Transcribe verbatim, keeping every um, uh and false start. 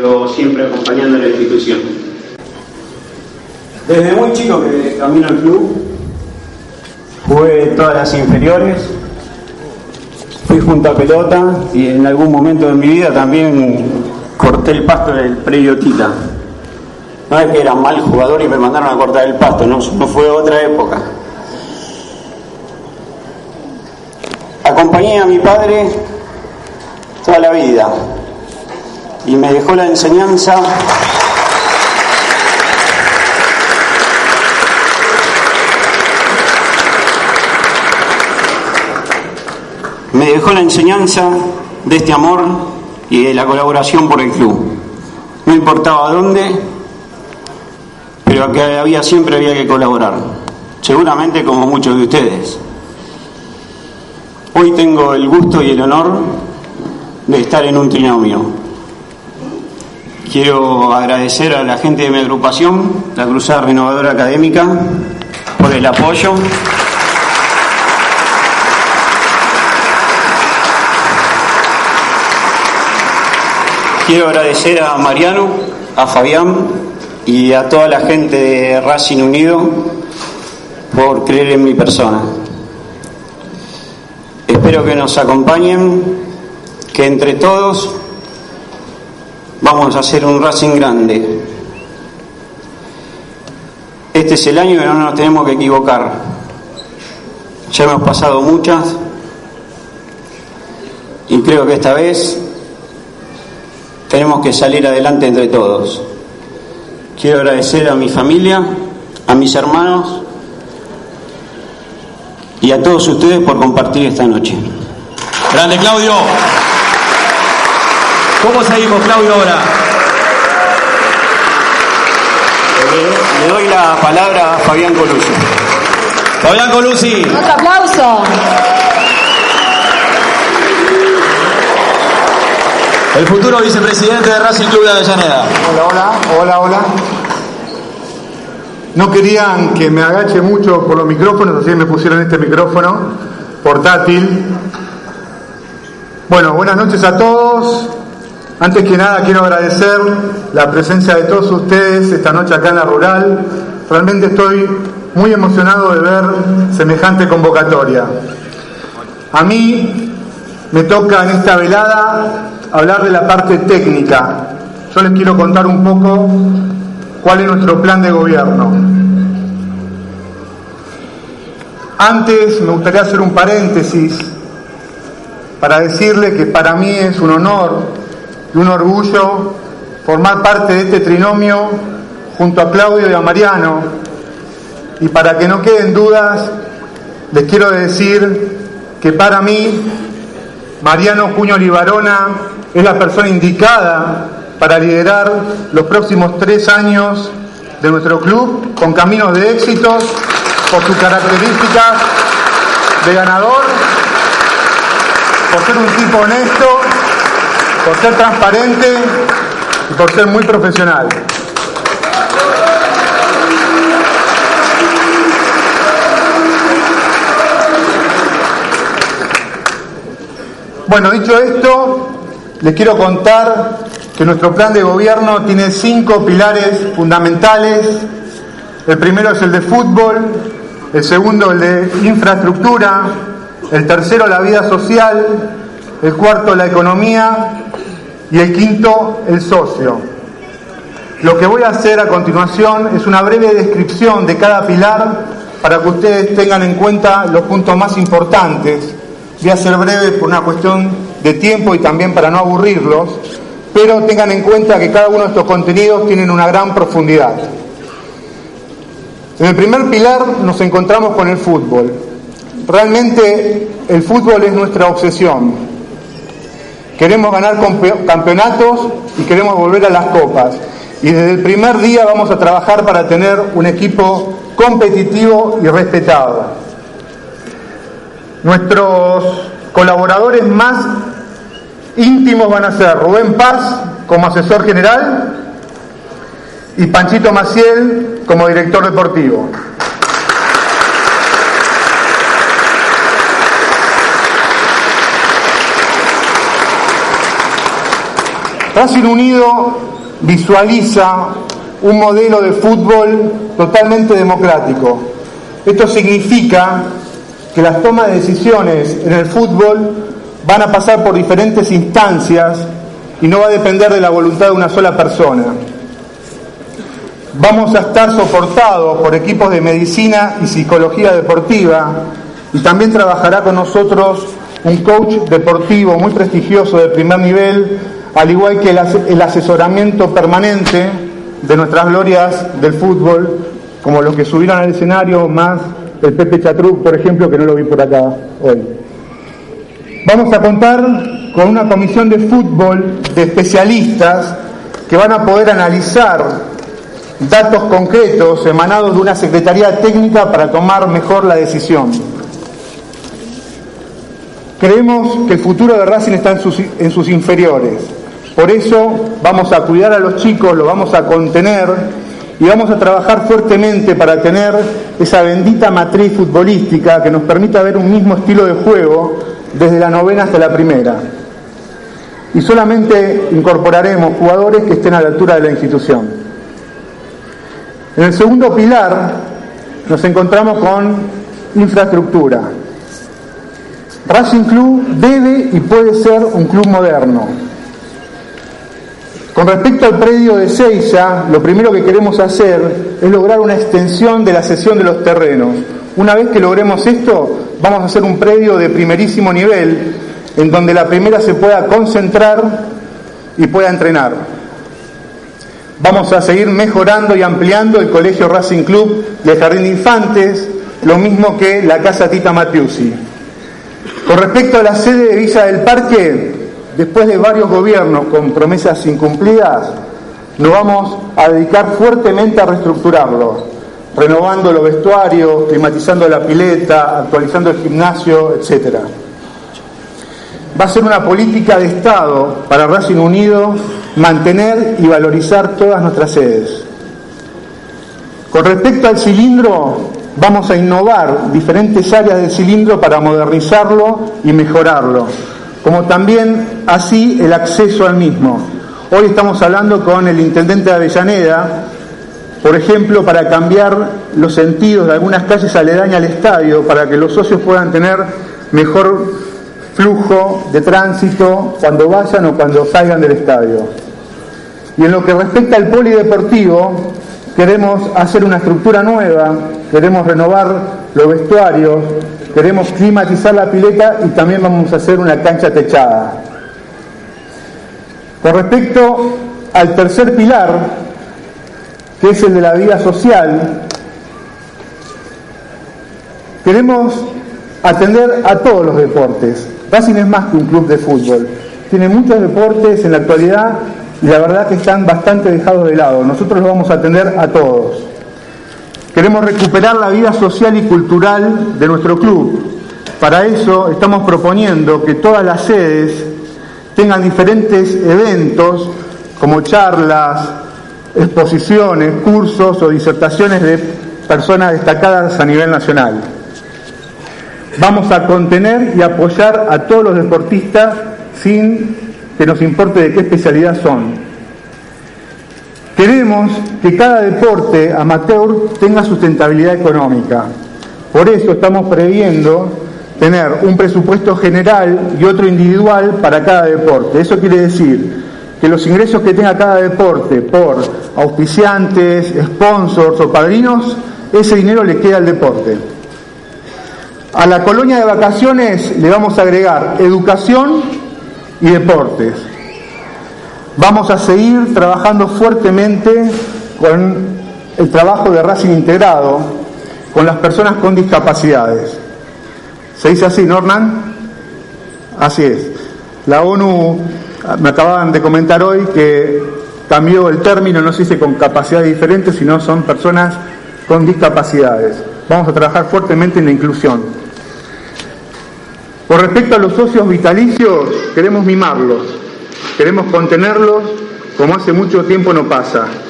pero siempre acompañando a la institución. Desde muy chico que camino al club, jugué todas las inferiores, fui junto a pelota y en algún momento de mi vida también corté el pasto del predio Tita. No es que era mal jugador y me mandaron a cortar el pasto, no, no fue otra época. Acompañé a mi padre toda la vida y me dejó la enseñanza me dejó la enseñanza de este amor y de la colaboración por el club. No importaba dónde, pero que había, siempre había que colaborar, seguramente como muchos de ustedes. Hoy tengo el gusto y el honor de estar en un trinomio. Quiero agradecer a la gente de mi agrupación, la Cruzada Renovadora Académica, por el apoyo. Quiero agradecer a Mariano, a Fabián y a toda la gente de Racing Unido por creer en mi persona. Espero que nos acompañen, que entre todos vamos a hacer un Racing grande. Este es el año que no nos tenemos que equivocar. Ya hemos pasado muchas y creo que esta vez tenemos que salir adelante entre todos. Quiero agradecer a mi familia, a mis hermanos y a todos ustedes por compartir esta noche. Grande, Claudio. ¿Cómo seguimos, Claudio, ahora? Le, le doy la palabra a Fabián Colucci. Fabián Colucci. Otro aplauso. El futuro vicepresidente de Racing Club de Avellaneda. Hola, hola, hola, hola. No querían que me agache mucho por los micrófonos, así me pusieron este micrófono portátil. Bueno, buenas noches a todos. Antes que nada quiero agradecer la presencia de todos ustedes esta noche acá en la Rural. Realmente estoy muy emocionado de ver semejante convocatoria. A mí me toca en esta velada hablar de la parte técnica. Yo les quiero contar un poco cuál es nuestro plan de gobierno. Antes me gustaría hacer un paréntesis para decirle que para mí es un honor y un orgullo formar parte de este trinomio junto a Claudio y a Mariano. Y para que no queden dudas, les quiero decir que para mí Mariano Cuño Libarona es la persona indicada para liderar los próximos tres años de nuestro club con caminos de éxitos por sus características de ganador, por ser un tipo honesto, por ser transparente y por ser muy profesional. Bueno, dicho esto, les quiero contar que nuestro plan de gobierno tiene cinco pilares fundamentales. El primero es el de fútbol, el segundo el de infraestructura, el tercero la vida social, el cuarto la economía y el quinto el socio. Lo que voy a hacer a continuación es una breve descripción de cada pilar para que ustedes tengan en cuenta los puntos más importantes. Voy a ser breve por una cuestión de tiempo y también para no aburrirlos, pero tengan en cuenta que cada uno de estos contenidos tienen una gran profundidad. En el primer pilar nos encontramos con el fútbol. Realmente el fútbol es nuestra obsesión. Queremos ganar campeonatos y queremos volver a las copas. Y desde el primer día vamos a trabajar para tener un equipo competitivo y respetado. Nuestros colaboradores más íntimos van a ser Rubén Paz como asesor general y Panchito Maciel como director deportivo. Racing Unido visualiza un modelo de fútbol totalmente democrático. Esto significa que las tomas de decisiones en el fútbol van a pasar por diferentes instancias y no va a depender de la voluntad de una sola persona. Vamos a estar soportados por equipos de medicina y psicología deportiva, y también trabajará con nosotros un coach deportivo muy prestigioso de primer nivel, al igual que el, as- el asesoramiento permanente de nuestras glorias del fútbol, como los que subieron al escenario, más el Pepe Chatruc, por ejemplo, que no lo vi por acá hoy. Vamos a contar con una comisión de fútbol de especialistas que van a poder analizar datos concretos emanados de una secretaría técnica para tomar mejor la decisión. Creemos que el futuro de Racing está en sus, en sus inferiores. Por eso vamos a cuidar a los chicos, los vamos a contener y vamos a trabajar fuertemente para tener esa bendita matriz futbolística que nos permita ver un mismo estilo de juego desde la novena hasta la primera. Y solamente incorporaremos jugadores que estén a la altura de la institución. En el segundo pilar nos encontramos con infraestructura. Racing Club debe y puede ser un club moderno. Con respecto al predio de Seiza, lo primero que queremos hacer es lograr una extensión de la cesión de los terrenos. Una vez que logremos esto, vamos a hacer un predio de primerísimo nivel, en donde la primera se pueda concentrar y pueda entrenar. Vamos a seguir mejorando y ampliando el Colegio Racing Club de Jardín de Infantes, lo mismo que la Casa Tita Matiusi. Con respecto a la sede de Villa del Parque, después de varios gobiernos con promesas incumplidas, nos vamos a dedicar fuertemente a reestructurarlo, renovando los vestuarios, climatizando la pileta, actualizando el gimnasio, etcétera. Va a ser una política de Estado para Racing Unido mantener y valorizar todas nuestras sedes. Con respecto al cilindro, vamos a innovar diferentes áreas del cilindro para modernizarlo y mejorarlo, como también así el acceso al mismo. Hoy estamos hablando con el intendente de Avellaneda, por ejemplo, para cambiar los sentidos de algunas calles aledañas al estadio, para que los socios puedan tener mejor flujo de tránsito cuando vayan o cuando salgan del estadio. Y en lo que respecta al polideportivo, queremos hacer una estructura nueva, queremos renovar los vestuarios, queremos climatizar la pileta y también vamos a hacer una cancha techada. Con respecto al tercer pilar, que es el de la vida social, queremos atender a todos los deportes. Racing es más que un club de fútbol. Tiene muchos deportes en la actualidad y la verdad que están bastante dejados de lado. Nosotros los vamos a atender a todos. Queremos recuperar la vida social y cultural de nuestro club. Para eso estamos proponiendo que todas las sedes tengan diferentes eventos como charlas, exposiciones, cursos o disertaciones de personas destacadas a nivel nacional. Vamos a contener y apoyar a todos los deportistas sin que nos importe de qué especialidad son. Queremos que cada deporte amateur tenga sustentabilidad económica. Por eso estamos previendo tener un presupuesto general y otro individual para cada deporte. Eso quiere decir que los ingresos que tenga cada deporte por auspiciantes, sponsors o padrinos, ese dinero le queda al deporte. A la colonia de vacaciones le vamos a agregar educación y deportes. Vamos a seguir trabajando fuertemente con el trabajo de Racing integrado con las personas con discapacidades. ¿Se dice así, no, Hernán? Así es. La ONU, me acababan de comentar hoy que cambió el término, no se dice con capacidades diferentes, sino son personas con discapacidades. Vamos a trabajar fuertemente en la inclusión. Con respecto a los socios vitalicios, queremos mimarlos, queremos contenerlos como hace mucho tiempo no pasa.